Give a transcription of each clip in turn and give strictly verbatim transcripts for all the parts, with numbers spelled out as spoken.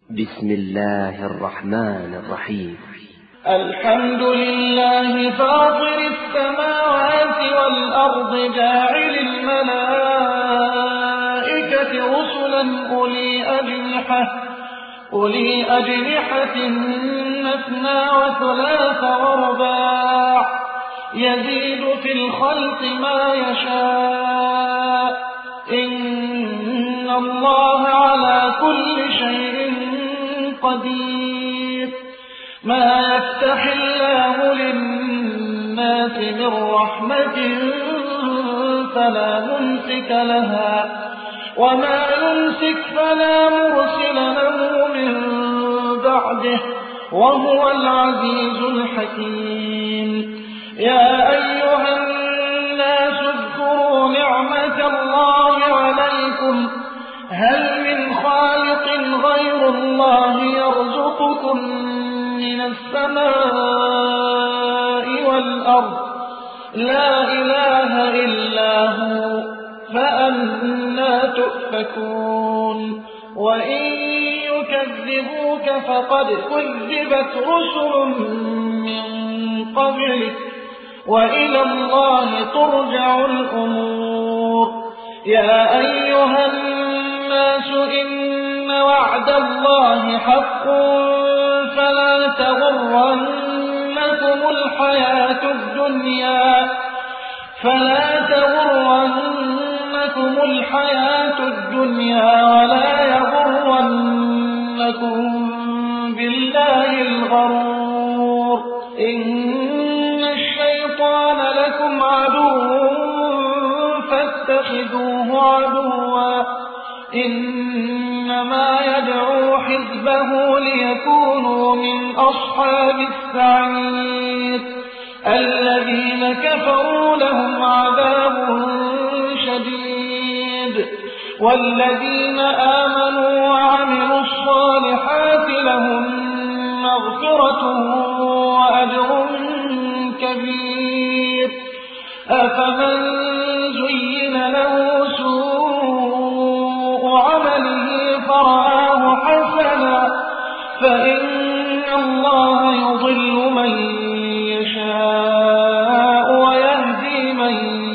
بسم الله الرحمن الرحيم. الحمد لله فاطر السماوات والأرض جاعل الملائكة رسلا أولي أجنحة أولي أجنحة مثنى وثلاث ورباع يزيد في الخلق ما يشاء إن الله على كل شيء قدير. ما يفتح الله للناس من رحمة فلا ممسك لها وما يمسك فلا مرسل له من بعده وهو العزيز الحكيم. يا أيها الناس اذكروا نعمة الله عليكم هل من خالق غير الله يرزقكم من السماء والأرض لا إله إلا هو فأنى تؤفكون. وإن يكذبوك فقد كذبت رسل من قبلك وإلى الله ترجع الأمور. يا أيها الناس إن وعد الله حق فلا تغرنكم الحياة الدنيا فلا تغرنكم الحياة الدنيا ولا يغرنكم بالله الغرور. إن الشيطان لكم عدو فاتخذوه عدوا إنما يدعو حزبه ليكونوا من أصحاب السعير. الذين كفروا لهم عذاب شديد والذين آمنوا وعملوا الصالحات لهم مغفرة وأجر كبير. أفمن زين له سوء عمله فرآه حسنا فإن الله يضل من يشاء ويهدي من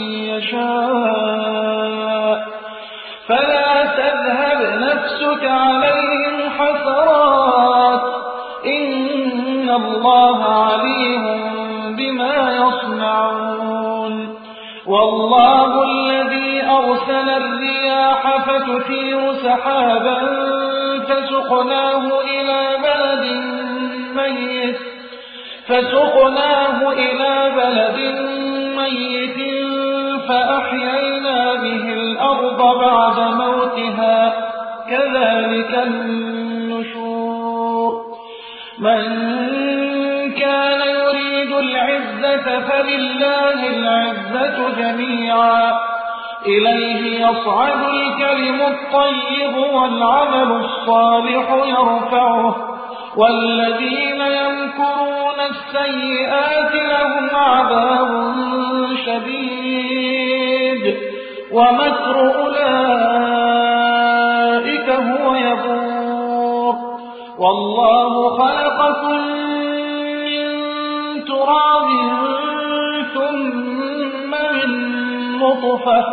يشاء فلا تذهب نفسك عليهم حسرات إن الله عليم بما يصنعون. والله الذي أرسل الرياح فتثير سحابا فسقناه إلى بلد ميت فسقناه إلى بلد ميت فأحيينا به الأرض بعد موتها كذلك النشور. من كان يريد العزة فلله العزة جميعا إليه يصعد الكلم الطيب والعمل الصالح يرفعه والذين يمكرون السيئات لهم عذاب شديد ومكر أولئك هو يبور. والله خلقكم من تراب ثم من نطفة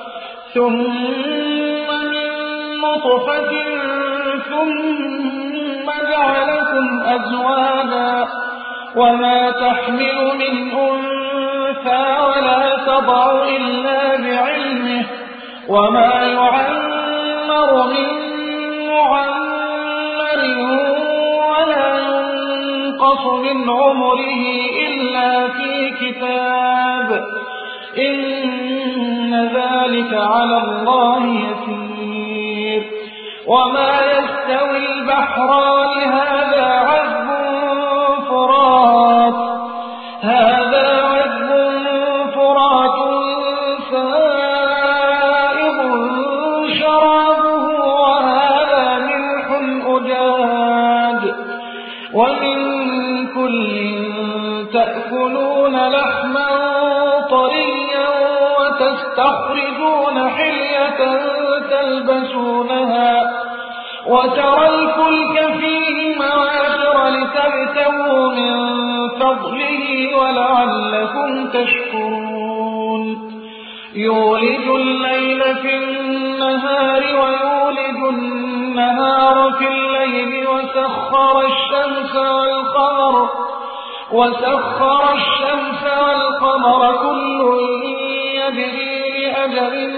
ثم من نطفة ثم جعلكم أزواجا وما تحمل من أنثى ولا تضع إلا بعلمه وما يعمر من معمر ولا ينقص من عمره إلا في كتاب إن ذلك على الله يسير. وما يستوي البحران هذا عذب فرات هذا عذب فرات سائغ شرابه وهذا ملح أجاج ومن كل تأكلون لحما طريا وتستخرجون حلية تلبسونها وترى الفلك وسخر الشمس والقمر وسخر الشمس والقمر كل يجري لأجل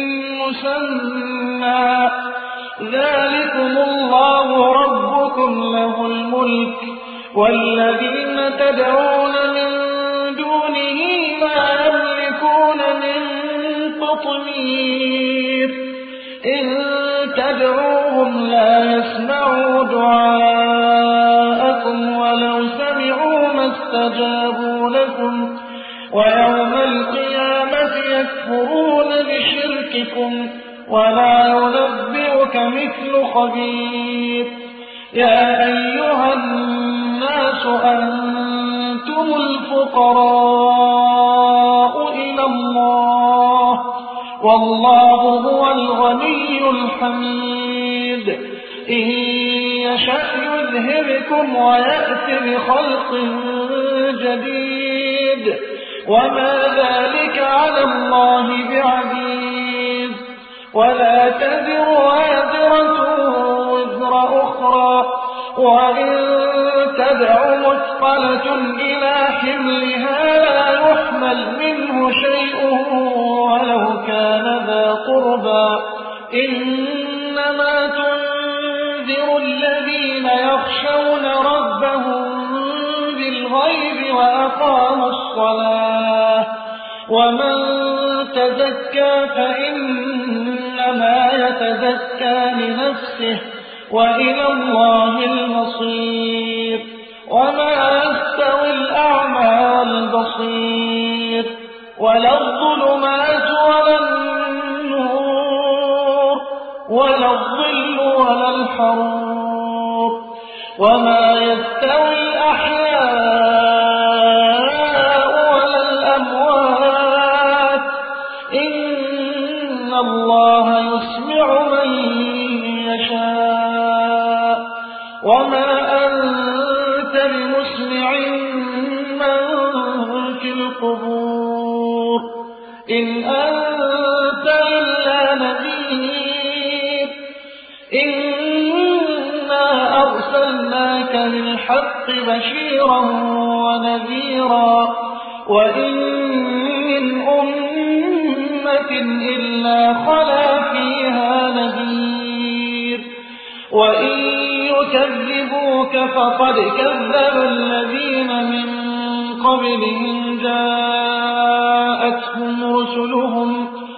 مسمى ذلكم الله ربكم له الملك والذين تدعون من دونه ما يملكون من قطمير إن تدعوهم لا يسمعوا دعاءكم ولو سمعوا ما استجابوا لكم ويوم القيامة يكفرون بشرككم ولا ينبئك مثل خبير يا أيها الناس أنتم الفقراء إلى الله والله هو الغني الحميد إن يشأ يذهبكم ويأتي بخلق جديد وما ذلك على الله بعزيز ولا تزر وازرة وزر أخرى وإن تدع مثقلة إلى حملها لا يحمل منه شيء ولو كان ذا قربى إنما تنذر الذين يخشون ربهم بالغيب وأقاموا الصلاة ومن تزكى فإنما يتزكى لنفسه وإلى الله المصير وما يستوي الأعمى والبصير ولا الظلمات ولا النور ولا الظل ولا الحرور وما يستوي الأحياء ولا الأموات إن الله يسمع من يشاء وما أنت بمسمع من في القبور إن أنت إلا نذير إنا أرسلناك بالحق بشيرا ونذيرا وإن من أمة إلا خلا فيها نذير وإن يكذبوك فقد كذب الذين من قبلهم جاءتهم رسلهم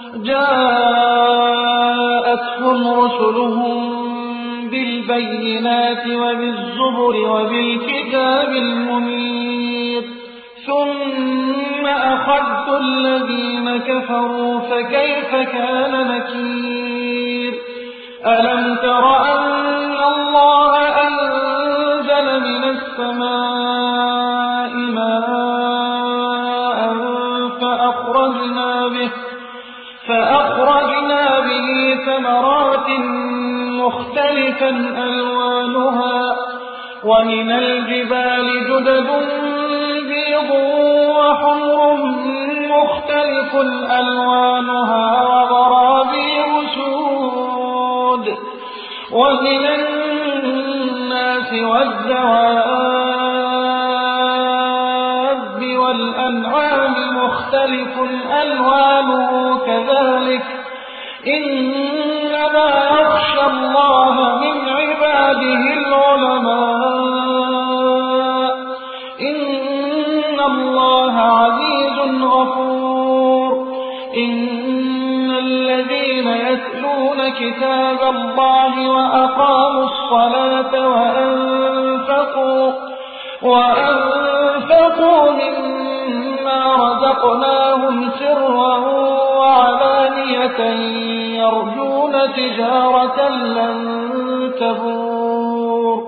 جاءتهم رسلهم بالبينات وبالزبر وبالكتاب المنير ثم أخذت الذين كفروا فكيف كان نكير ألم تر أن الله أنزل من السماء ماء فأخرجنا به فأخرجنا به ثمرات مختلفا ألوانها ومن الجبال جدد بيض وحمر مختلف ألوانها وغرابيب سود ومن الناس والدواب والأنعام مختلف ألوانه كذلك إنما يخشى الله من عباده العلماء إن الله عزيز غفور إن الذين يتلون كتاب الله وأقاموا الصلاة وأنفقوا وأنفقوا مما رزقناهم سرا وعلانية يرجون تجارة لن تبور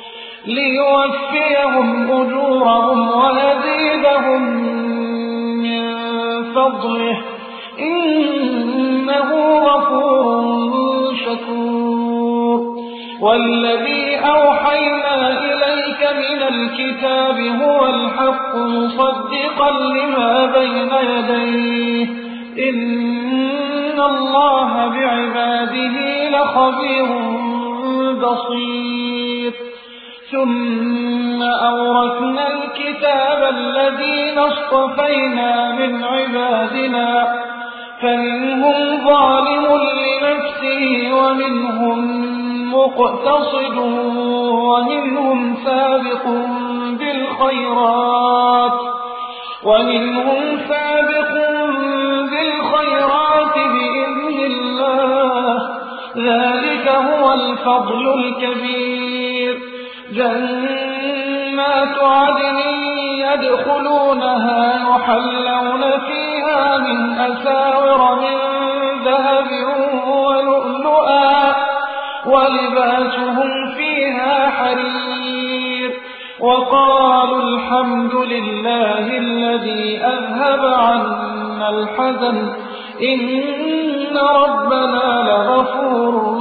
ليوفيهم أجورهم ويزيدهم من فضله إنه غفور شكور والذي أوحينا إليك من الكتاب هو الحق مصدقا لما بين يديه إن الله بعباده لخبير بصير ثم أورثنا الكتاب الذين اصطفينا من عبادنا فمنهم ظالم لنفسه ومنهم مقتصد ومنهم سابق بالخيرات ومنهم سابق بالخيرات بإذن الله ذلك هو الفضل الكبير. جنات عدن يدخلونها يحلون فيها من أساور من ذهب ولؤلؤا ولباسهم فيها حرير وقالوا الحمد لله الذي أذهب عنا الحزن إن ربنا لغفور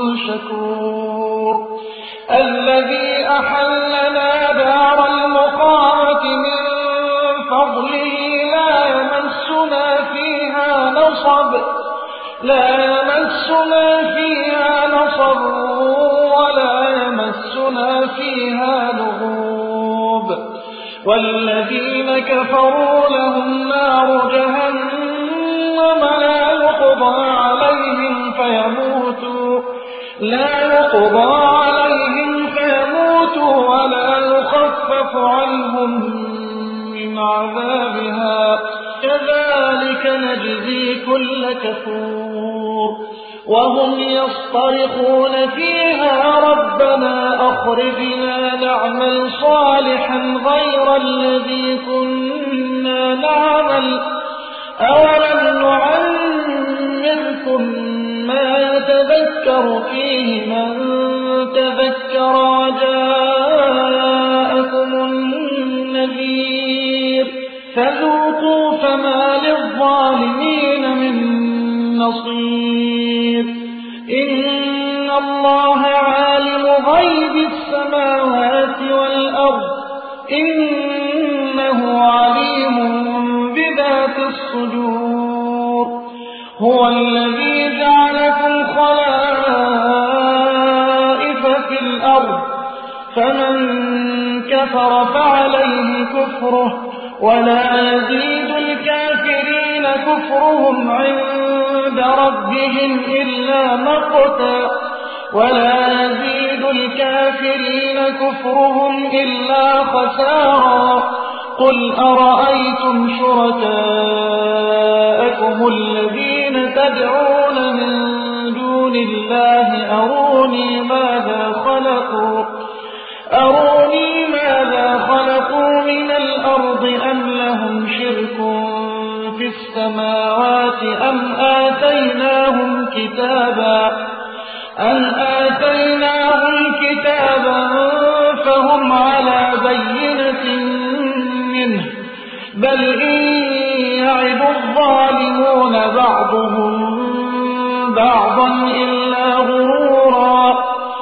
شكور. الذي أحلنا دار المقامة من فضله لا يمسنا فيها نصب لا يمسنا فيها نصب ولا يمسنا فيها لغوب. والذين كفروا لهم نار جهنم لا يقضى عليهم فيموتوا لا يقضى عليهم فيموتوا ولا يخفف عنهم من عذابها كذلك نجزي كل كفور. وهم يصطرخون فيها ربنا أخرجنا نعمل صالحا غير الذي كنا نعمل أولم نعمركم ما يتذكر فيه من تذكر وجاءكم النذير فذوقوا فما للظالمين من نصير. إن الله عالم غيب السماوات والأرض إنه عليم بذات الصدور. هو الذي جعلكم خلائف في الأرض فمن كفر فعليه كفره ولا يزيد الكافرين كفرهم عند ربهم إلا مقتا ولا يزيد الكافرين كفرهم إلا خسارا. قل أرأيتم شركاءكم الذين تدعون من دون الله أروني ماذا خلقوا أروني ماذا خلقوا من الأرض أم لهم شرك في السماوات أم آتيناهم كتابا أم آتيناهم كتابا فهم على بينة منه بل إن يعد الظالمون بعضهم بعضا إلا غرورا.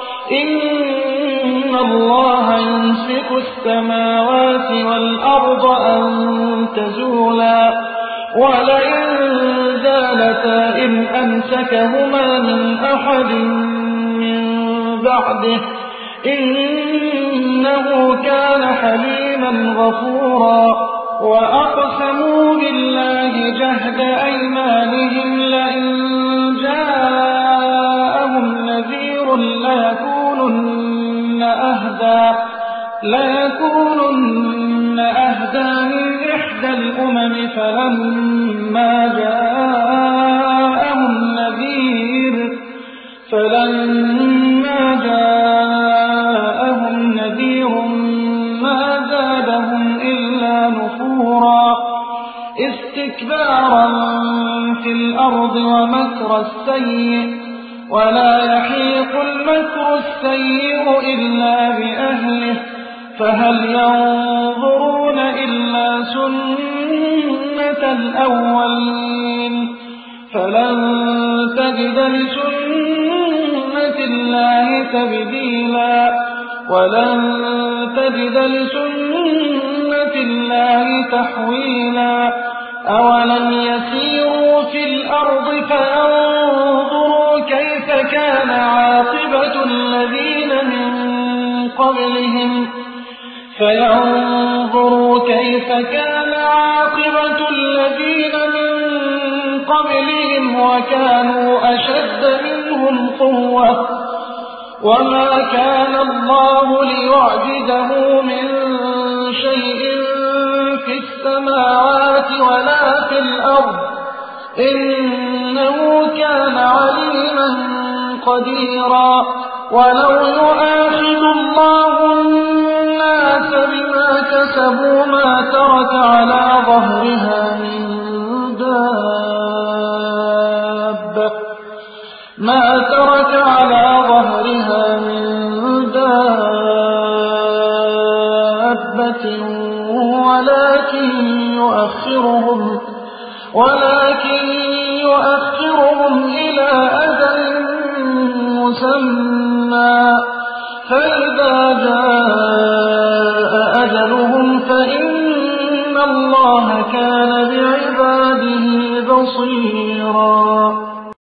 إن الله يمسك السماوات والأرض أن تزولا ولئن زالتا إن أمسكهما من أحد من بعده إنه كان حليما غفورا. وأقسموا بالله جهد أيمانهم لئن جاءهم نذير ليكونن أهدى ليكونن أهدى من إحدى الأمم فلما جاءهم نذير فلما جاءهم نذير ما زادهم إلا نفورا استكبارا في الأرض ومكر السيء ولا يحيق المكر السيء إلا بأهله فهل ينظرون إلا سنة الأولين فلن تجد لسنة الله تبديلا ولن تجد لسنة الله تحويلا. أولم يسيروا في الأرض فينظروا كيف كان عاقبة الذين من قبلهم فينظروا كيف كان عاقبة الذين من قبلهم وكانوا أشد منهم قوة وما كان الله ليعجزه من شيء في السماوات ولا في الأرض إنه كان عليما قديرا ولو يؤاخذ الله الناس بما كسبوا ما ترك على ظهرها من دابة ما ترك على ظهرها من دابة ولكن يؤخرهم ولكن يؤخرهم إلى أجل مسمى فإذا جاء أجلهم فإن الله كان بعباده بصيرا